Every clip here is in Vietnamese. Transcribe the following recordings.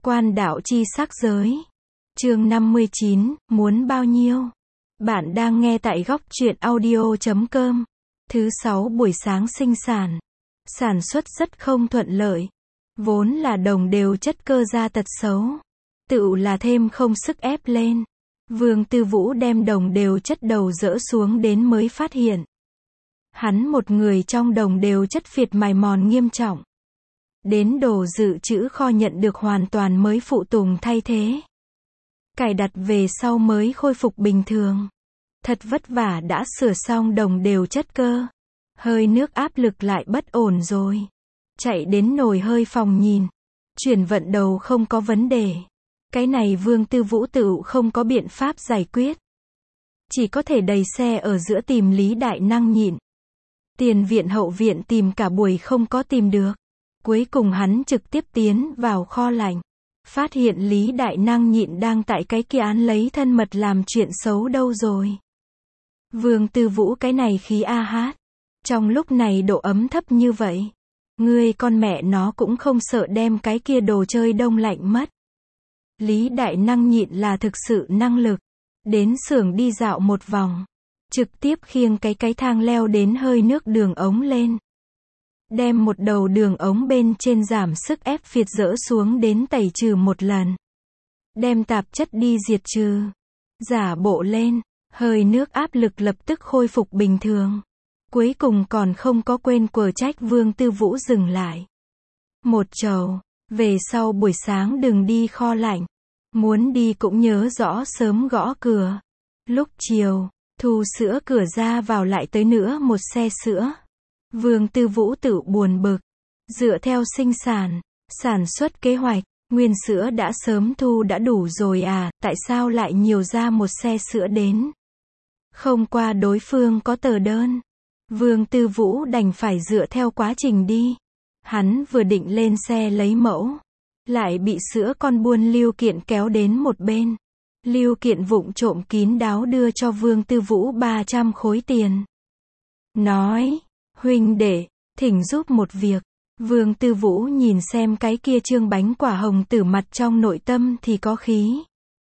Quan đạo chi sắc giới. Chương 59, muốn bao nhiêu? Bạn đang nghe tại góc truyện audio.com. Thứ 6 buổi sáng sinh sản. Sản xuất rất không thuận lợi. Vốn là đồng đều chất cơ ra tật xấu. Tựu là thêm không sức ép lên. Vương Tư Vũ đem đồng đều chất đầu dỡ xuống đến mới phát hiện. Hắn một người trong đồng đều chất phiệt mài mòn nghiêm trọng. Đến đồ dự trữ kho nhận được hoàn toàn mới phụ tùng thay thế. Cài đặt về sau mới khôi phục bình thường. Thật vất vả đã sửa xong đồng đều chất cơ. Hơi nước áp lực lại bất ổn rồi. Chạy đến nồi hơi phòng nhìn. Chuyển vận đầu không có vấn đề. Cái này Vương Tư Vũ tự không có biện pháp giải quyết. Chỉ có thể đầy xe ở giữa tìm Lý Đại Năng nhịn. Tiền viện hậu viện tìm cả buổi không có tìm được. Cuối cùng hắn trực tiếp tiến vào kho lạnh. Phát hiện Lý Đại Năng nhịn đang tại cái kia án lấy thân mật làm chuyện xấu đâu rồi. Vương Tư Vũ cái này khí a hát. Trong lúc này độ ấm thấp như vậy. Ngươi con mẹ nó cũng không sợ đem cái kia đồ chơi đông lạnh mất. Lý Đại Năng nhịn là thực sự năng lực. Đến xưởng đi dạo một vòng. Trực tiếp khiêng cái thang leo đến hơi nước đường ống lên. Đem một đầu đường ống bên trên giảm sức ép phiệt dỡ xuống đến tẩy trừ một lần. Đem tạp chất đi diệt trừ. Giả bộ lên, hơi nước áp lực lập tức khôi phục bình thường. Cuối cùng còn không có quên quở trách Vương Tư Vũ dừng lại. Một chầu, về sau buổi sáng đừng đi kho lạnh. Muốn đi cũng nhớ rõ sớm gõ cửa. Lúc chiều, thu sữa cửa ra vào lại tới nữa một xe sữa. Vương Tư Vũ tự buồn bực. Dựa theo sinh sản xuất kế hoạch, nguyên sữa đã sớm thu đã đủ rồi à, tại sao lại nhiều ra một xe sữa đến? Không qua đối phương có tờ đơn. Vương Tư Vũ đành phải dựa theo quá trình đi. Hắn vừa định lên xe lấy mẫu. Lại bị sữa con buôn Lưu Kiện kéo đến một bên. Lưu Kiện vụng trộm kín đáo đưa cho Vương Tư Vũ 300 khối tiền. Nói, huynh đệ, thỉnh giúp một việc. Vương Tư Vũ nhìn xem cái kia trương bánh quả hồng tử mặt trong nội tâm thì có khí.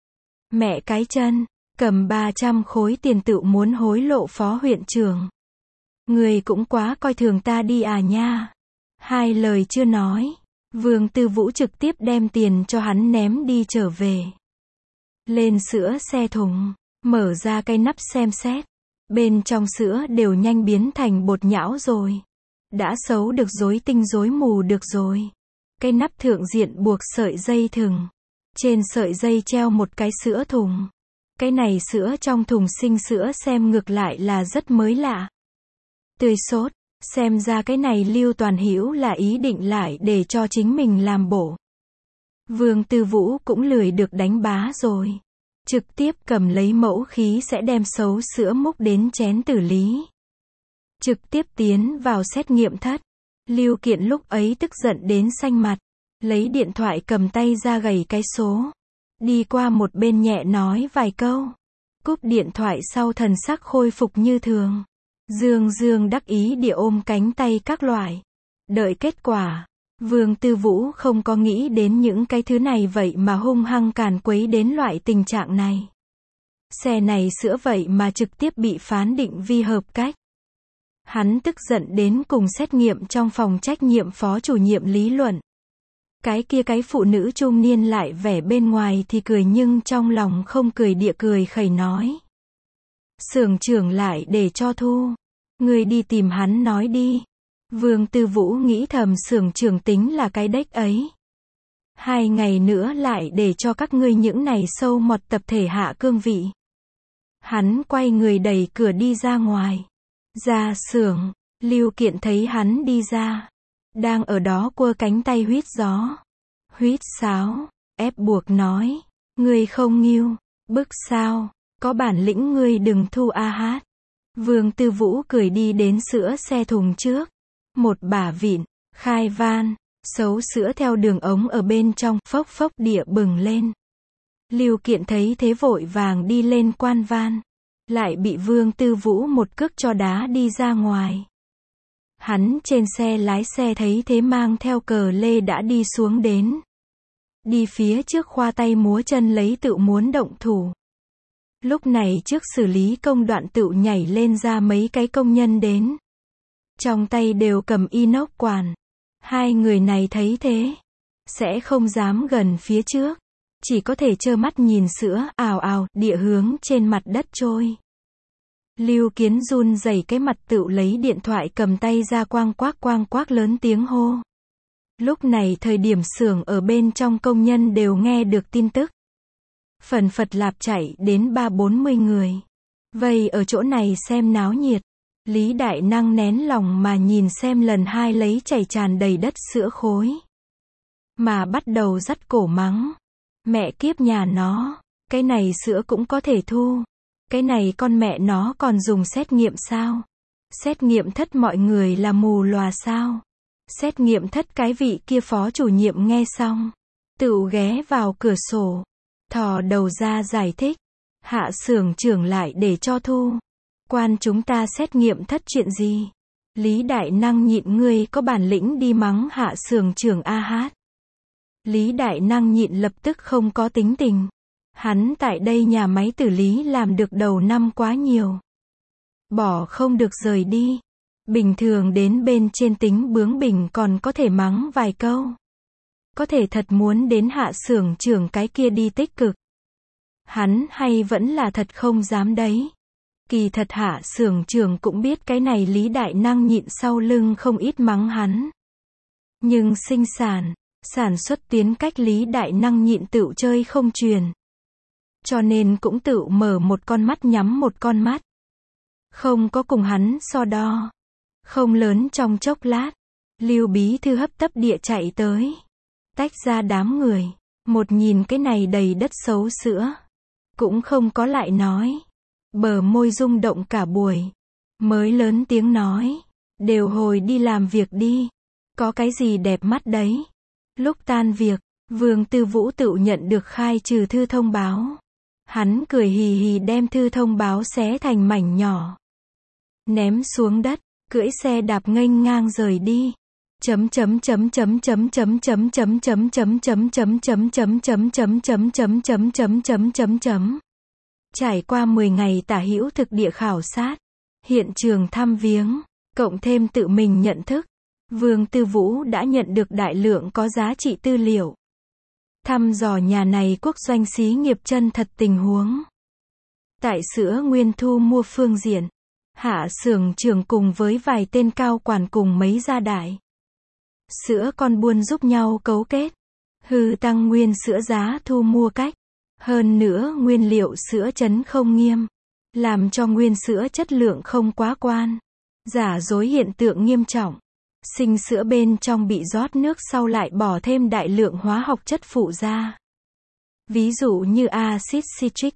Mẹ cái chân, cầm 300 khối tiền tự muốn hối lộ phó huyện trưởng. Người cũng quá coi thường ta đi à nha. Hai lời chưa nói. Vương Tư Vũ trực tiếp đem tiền cho hắn ném đi trở về. Lên sữa xe thùng, mở ra cái nắp xem xét. Bên trong sữa đều nhanh biến thành bột nhão rồi. Đã xấu được rối tinh rối mù được rồi. Cái nắp thượng diện buộc sợi dây thừng. Trên sợi dây treo một cái sữa thùng. Cái này sữa trong thùng sinh sữa xem ngược lại là rất mới lạ. Tươi sốt, xem ra cái này Lưu Toàn Hữu là ý định lại để cho chính mình làm bổ. Vương Tư Vũ cũng lười được đánh bá rồi. Trực tiếp cầm lấy mẫu khí sẽ đem xấu sữa múc đến chén tử lý. Trực tiếp tiến vào xét nghiệm thất. Lưu Kiện lúc ấy tức giận đến xanh mặt. Lấy điện thoại cầm tay ra gầy cái số. Đi qua một bên nhẹ nói vài câu. Cúp điện thoại sau thần sắc khôi phục như thường. Dương đắc ý địa ôm cánh tay các loại. Đợi kết quả. Vương Tư Vũ không có nghĩ đến những cái thứ này vậy mà hung hăng càn quấy đến loại tình trạng này. Xe này sữa vậy mà trực tiếp bị phán định vi hợp cách. Hắn tức giận đến cùng xét nghiệm trong phòng trách nhiệm phó chủ nhiệm lý luận. Cái kia cái phụ nữ trung niên lại vẻ bên ngoài thì cười nhưng trong lòng không cười địa cười khẩy nói. Xưởng trưởng lại để cho thu. Người đi tìm hắn nói đi. Vương Tư Vũ nghĩ thầm xưởng trưởng tính là cái đếch ấy. 2 ngày nữa lại để cho các ngươi những này sâu mọt tập thể hạ cương vị. Hắn quay người đẩy cửa đi ra ngoài. Ra xưởng, Lưu Kiện thấy hắn đi ra. Đang ở đó cua cánh tay huýt gió. Huýt sáo, ép buộc nói. Ngươi không nghiêu, bức sao, có bản lĩnh ngươi đừng thu a hát. Vương Tư Vũ cười đi đến sữa xe thùng trước. Một bả vịn, khai van, xấu sữa theo đường ống ở bên trong, phốc phốc địa bừng lên. Lưu Kiện thấy thế vội vàng đi lên quan van. Lại bị Vương Tư Vũ một cước cho đá đi ra ngoài. Hắn trên xe lái xe thấy thế mang theo cờ lê đã đi xuống đến. đi phía trước khoa tay múa chân lấy tựu muốn động thủ. Lúc này trước xử lý công đoạn tựu nhảy lên ra mấy cái công nhân đến. Trong tay đều cầm inox quản. Hai người này thấy thế, sẽ không dám gần phía trước. Chỉ có thể trơ mắt nhìn sữa ào ào địa hướng trên mặt đất trôi. Lưu Kiến run rẩy cái mặt tựu lấy điện thoại cầm tay ra quang quác lớn tiếng hô. Lúc này thời điểm xưởng ở bên trong công nhân đều nghe được tin tức. Phần phật lạp chạy đến 30-40 người. Vây ở chỗ này xem náo nhiệt. Lý Đại Năng nén lòng mà nhìn xem lần hai lấy chảy tràn đầy đất sữa khối. Mà bắt đầu dắt cổ mắng. Mẹ kiếp nhà nó, cái này sữa cũng có thể thu. Cái này con mẹ nó còn dùng xét nghiệm sao? Xét nghiệm thất mọi người là mù lòa sao? Xét nghiệm thất cái vị kia phó chủ nhiệm nghe xong. Tựu ghé vào cửa sổ. Thò đầu ra giải thích. Hạ xưởng trưởng lại để cho thu. Quan chúng ta xét nghiệm thất chuyện gì? Lý Đại Năng nhịn ngươi có bản lĩnh đi mắng hạ xưởng trưởng a hát. Lý Đại Năng nhịn lập tức không có tính tình. Hắn tại đây nhà máy tử lý làm được đầu năm quá nhiều. Bỏ không được rời đi. Bình thường đến bên trên tính bướng bỉnh còn có thể mắng vài câu. Có thể thật muốn đến hạ xưởng trưởng cái kia đi tích cực. Hắn hay vẫn là thật không dám đấy. Kỳ thật hạ xưởng trưởng cũng biết cái này Lý Đại Năng nhịn sau lưng không ít mắng hắn. Nhưng sinh sản xuất tuyến cách Lý Đại Năng nhịn tựu chơi không truyền. Cho nên cũng tựu mở một con mắt nhắm một con mắt. Không có cùng hắn so đo. Không lớn trong chốc lát. Lưu bí thư hấp tấp địa chạy tới. Tách ra đám người. Một nhìn cái này đầy đất xấu sữa. Cũng không có lại nói. Bờ môi rung động cả buổi. Mới lớn tiếng nói. Đều hồi đi làm việc đi. Có cái gì đẹp mắt đấy. Lúc tan việc, Vương Tư Vũ tự nhận được khai trừ thư thông báo. Hắn cười hì hì đem thư thông báo xé thành mảnh nhỏ. Ném xuống đất, cưỡi xe đạp nghênh ngang rời đi. Trải qua 10 ngày tả hữu thực địa khảo sát, hiện trường thăm viếng, cộng thêm tự mình nhận thức, Vương Tư Vũ đã nhận được đại lượng có giá trị tư liệu. Thăm dò nhà này quốc doanh xí nghiệp chân thật tình huống. Tại sữa nguyên thu mua phương diện, hạ xưởng trưởng cùng với vài tên cao quản cùng mấy gia đại sữa con buôn giúp nhau cấu kết, hư tăng nguyên sữa giá thu mua cách. Hơn nữa nguyên liệu sữa chấn không nghiêm, làm cho nguyên sữa chất lượng không quá quan. Giả dối hiện tượng nghiêm trọng. Sinh sữa bên trong bị rót nước sau lại bỏ thêm đại lượng hóa học chất phụ gia. Ví dụ như axit citric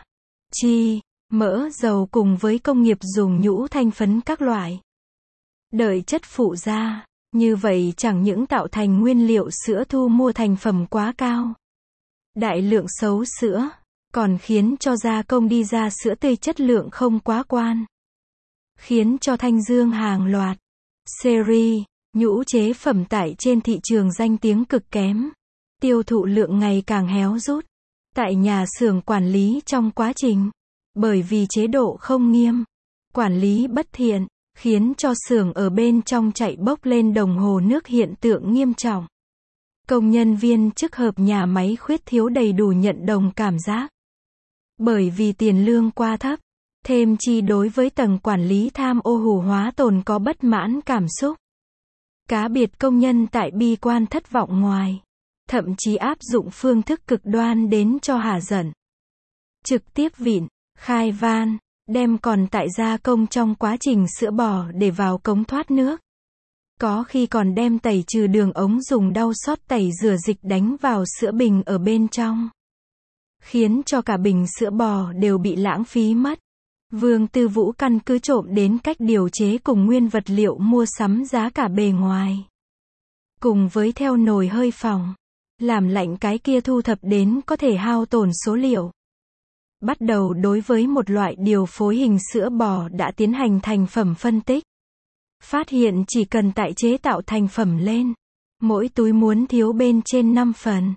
natri, mỡ, dầu cùng với công nghiệp dùng nhũ thanh phấn các loại. Đợi chất phụ gia, như vậy chẳng những tạo thành nguyên liệu sữa thu mua thành phẩm quá cao. Đại lượng xấu sữa, còn khiến cho gia công đi ra sữa tươi chất lượng không quá quan. Khiến cho thanh dương hàng loạt, series, nhũ chế phẩm tại trên thị trường danh tiếng cực kém. Tiêu thụ lượng ngày càng héo rút. Tại nhà xưởng quản lý trong quá trình, bởi vì chế độ không nghiêm, quản lý bất thiện, khiến cho xưởng ở bên trong chạy bốc lên đồng hồ nước hiện tượng nghiêm trọng. Công nhân viên chức hợp nhà máy khuyết thiếu đầy đủ nhận đồng cảm giác. Bởi vì tiền lương quá thấp, thêm chi đối với tầng quản lý tham ô hủ hóa tồn có bất mãn cảm xúc. Cá biệt công nhân tại bi quan thất vọng ngoài, thậm chí áp dụng phương thức cực đoan đến cho hả giận. Trực tiếp vịn, khai van, đem còn tại gia công trong quá trình sữa bò để vào cống thoát nước. Có khi còn đem tẩy trừ đường ống dùng đau xót tẩy rửa dịch đánh vào sữa bình ở bên trong. Khiến cho cả bình sữa bò đều bị lãng phí mất. Vương Tư Vũ căn cứ trộm đến cách điều chế cùng nguyên vật liệu mua sắm giá cả bề ngoài. Cùng với theo nồi hơi phòng, làm lạnh cái kia thu thập đến có thể hao tổn số liệu. Bắt đầu đối với một loại điều phối hình sữa bò đã tiến hành thành phẩm phân tích. Phát hiện chỉ cần tại chế tạo thành phẩm lên, mỗi túi muốn thiếu bên trên 5 phần.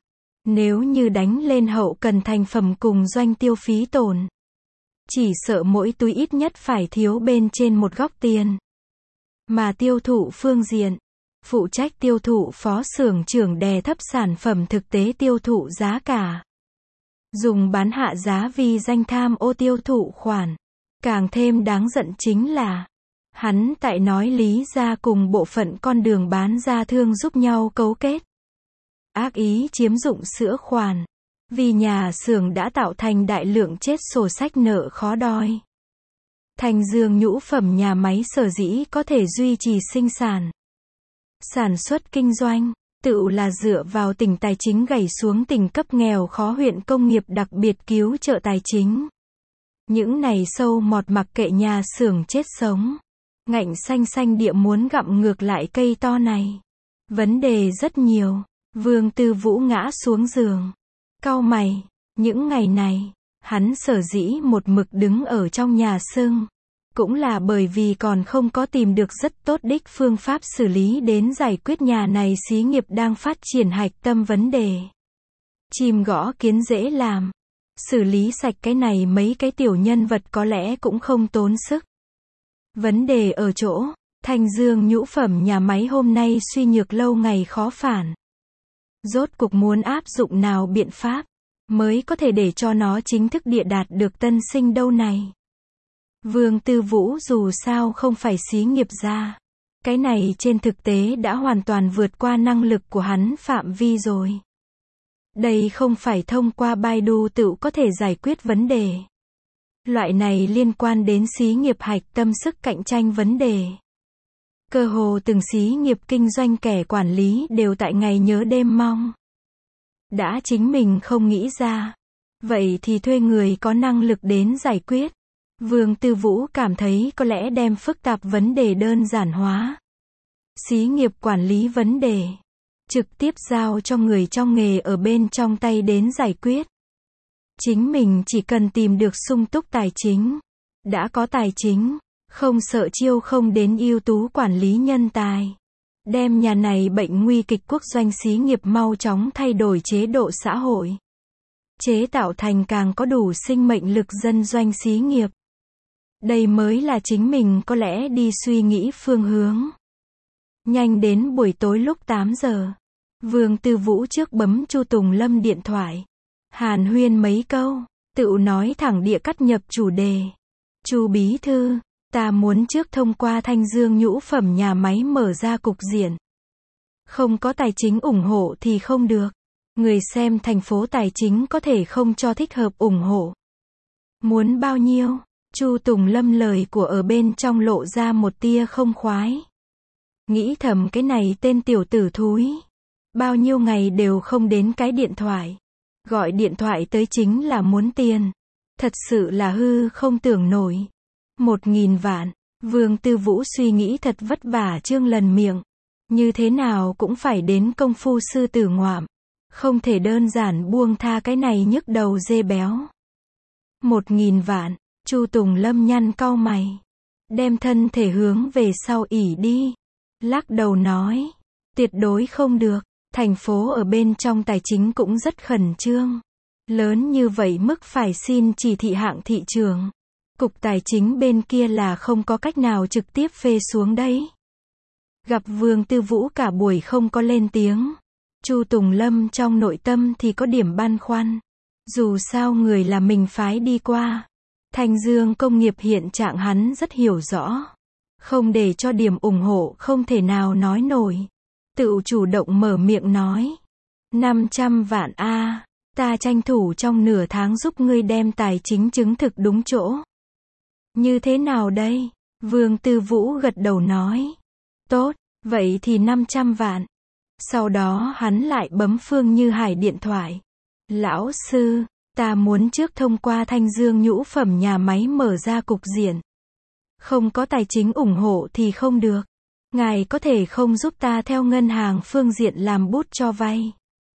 Nếu như đánh lên hậu cần thành phẩm cùng doanh tiêu phí tổn, chỉ sợ mỗi túi ít nhất phải thiếu bên trên một góc tiền. Mà tiêu thụ phương diện, phụ trách tiêu thụ phó xưởng trưởng đè thấp sản phẩm thực tế tiêu thụ giá cả. Dùng bán hạ giá vì danh tham ô tiêu thụ khoản. Càng thêm đáng giận chính là, hắn tại nói lý ra cùng bộ phận con đường bán ra thương giúp nhau cấu kết. Ác ý chiếm dụng sữa khoản. Vì nhà xưởng đã tạo thành đại lượng chết sổ sách nợ khó đòi. Thành Dương nhũ phẩm nhà máy sở dĩ có thể duy trì sinh sản xuất kinh doanh, tự là dựa vào tỉnh tài chính gầy xuống tỉnh cấp nghèo khó huyện công nghiệp đặc biệt cứu trợ tài chính. Những này sâu mọt mặc kệ nhà xưởng chết sống, ngạnh xanh xanh địa muốn gặm ngược lại cây to này. Vấn đề rất nhiều. Vương Tư Vũ ngã xuống giường, cau mày. Những ngày này, hắn sở dĩ một mực đứng ở trong nhà xương, cũng là bởi vì còn không có tìm được rất tốt đích phương pháp xử lý đến giải quyết nhà này xí nghiệp đang phát triển hạch tâm vấn đề. Chim gõ kiến dễ làm, xử lý sạch cái này mấy cái tiểu nhân vật có lẽ cũng không tốn sức. Vấn đề ở chỗ, Thành Dương nhũ phẩm nhà máy hôm nay suy nhược lâu ngày khó phản. Rốt cuộc muốn áp dụng nào biện pháp, mới có thể để cho nó chính thức địa đạt được tân sinh đâu này. Vương Tư Vũ dù sao không phải xí nghiệp gia. Cái này trên thực tế đã hoàn toàn vượt qua năng lực của hắn phạm vi rồi. Đây không phải thông qua Baidu tự có thể giải quyết vấn đề. Loại này liên quan đến xí nghiệp hạch tâm sức cạnh tranh vấn đề. Cơ hồ từng xí nghiệp kinh doanh kẻ quản lý đều tại ngày nhớ đêm mong. Đã chính mình không nghĩ ra, vậy thì thuê người có năng lực đến giải quyết. Vương Tư Vũ cảm thấy có lẽ đem phức tạp vấn đề đơn giản hóa. Xí nghiệp quản lý vấn đề, trực tiếp giao cho người trong nghề ở bên trong tay đến giải quyết. Chính mình chỉ cần tìm được sung túc tài chính. Đã có tài chính, không sợ chiêu không đến ưu tú quản lý nhân tài. Đem nhà này bệnh nguy kịch quốc doanh xí nghiệp mau chóng thay đổi chế độ xã hội. Chế tạo thành càng có đủ sinh mệnh lực dân doanh xí nghiệp. Đây mới là chính mình có lẽ đi suy nghĩ phương hướng. Nhanh đến buổi tối lúc 8 giờ. Vương Tư Vũ trước bấm Chu Tùng Lâm điện thoại. Hàn huyên mấy câu, tự nói thẳng địa cắt nhập chủ đề. Chu bí thư, ta muốn trước thông qua Thanh Dương nhũ phẩm nhà máy mở ra cục diện. Không có tài chính ủng hộ thì không được. Người xem thành phố tài chính có thể không cho thích hợp ủng hộ. Muốn bao nhiêu? Chu Tùng Lâm lời của ở bên trong lộ ra một tia không khoái. Nghĩ thầm cái này tên tiểu tử thúi. Bao nhiêu ngày đều không đến cái điện thoại. Gọi điện thoại tới chính là muốn tiền. Thật sự là hư không tưởng nổi. 1.000 vạn. Vương Tư Vũ suy nghĩ thật vất vả trương lần miệng. Như thế nào cũng phải đến công phu sư tử ngoạm. Không thể đơn giản buông tha cái này nhức đầu dê béo. 1.000 vạn. Chu Tùng Lâm nhăn cau mày. Đem thân thể hướng về sau ỉ đi. Lắc đầu nói. Tuyệt đối không được. Thành phố ở bên trong tài chính cũng rất khẩn trương. Lớn như vậy mức phải xin chỉ thị hạng thị trường. Cục tài chính bên kia là không có cách nào trực tiếp phê xuống đấy. Gặp Vương Tư Vũ cả buổi không có lên tiếng. Chu Tùng Lâm trong nội tâm thì có điểm băn khoăn. Dù sao người là mình phái đi qua. Thanh Dương công nghiệp hiện trạng hắn rất hiểu rõ. Không để cho điểm ủng hộ không thể nào nói nổi. Tự chủ động mở miệng nói. 500 vạn a, ta tranh thủ trong nửa tháng giúp ngươi đem tài chính chứng thực đúng chỗ. Như thế nào đây? Vương Tư Vũ gật đầu nói. Tốt, vậy thì 500 vạn. Sau đó hắn lại bấm Phương Như Hải điện thoại. Lão sư, ta muốn trước thông qua Thanh Dương nhũ phẩm nhà máy mở ra cục diện. Không có tài chính ủng hộ thì không được. Ngài có thể không giúp ta theo ngân hàng phương diện làm bút cho vay.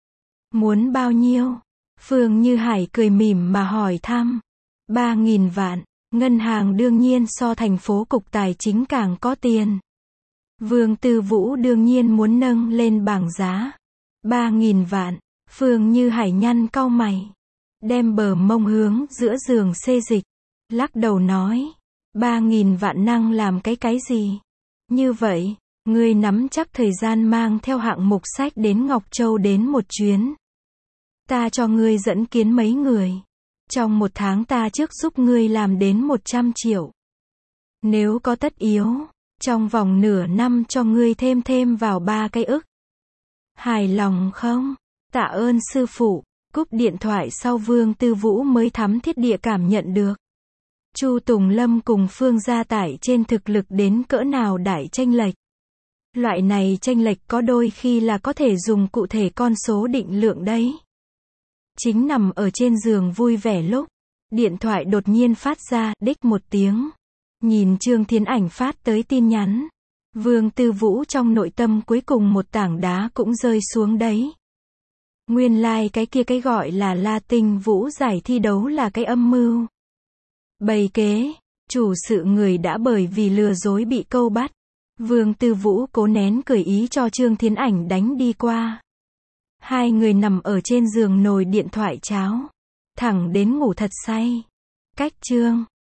Muốn bao nhiêu? Phương Như Hải cười mỉm mà hỏi thăm. 3.000 vạn. Ngân hàng đương nhiên so thành phố cục tài chính càng có tiền. Vương Tư Vũ đương nhiên muốn nâng lên bảng giá. 3.000 vạn. Phương Như Hải nhăn cau mày, đem bờ mông hướng giữa giường xê dịch, lắc đầu nói, 3.000 vạn năng làm cái gì? Như vậy, ngươi nắm chắc thời gian mang theo hạng mục sách đến Ngọc Châu đến một chuyến. Ta cho ngươi dẫn kiến mấy người. Trong 1 tháng ta trước giúp ngươi làm đến 100 triệu. Nếu có tất yếu, trong vòng nửa năm cho ngươi thêm vào 3 cái ức. Hài lòng không? Tạ ơn sư phụ. Cúp điện thoại sau Vương Tư Vũ mới thắm thiết địa cảm nhận được. Chu Tùng Lâm cùng Phương Gia Tải trên thực lực đến cỡ nào đại chênh lệch. Loại này chênh lệch có đôi khi là có thể dùng cụ thể con số định lượng đấy. Chính nằm ở trên giường vui vẻ lúc, điện thoại đột nhiên phát ra, đích một tiếng. Nhìn Trương Thiến Ảnh phát tới tin nhắn. Vương Tư Vũ trong nội tâm cuối cùng một tảng đá cũng rơi xuống đấy. Nguyên lai cái gọi là La Tinh Vũ giải thi đấu là cái âm mưu. Bày kế, chủ sự người đã bởi vì lừa dối bị câu bắt. Vương Tư Vũ cố nén cười ý cho Trương Thiến Ảnh đánh đi qua. Hai người nằm ở trên giường nồi điện thoại cháo. Thẳng đến ngủ thật say. Cách chương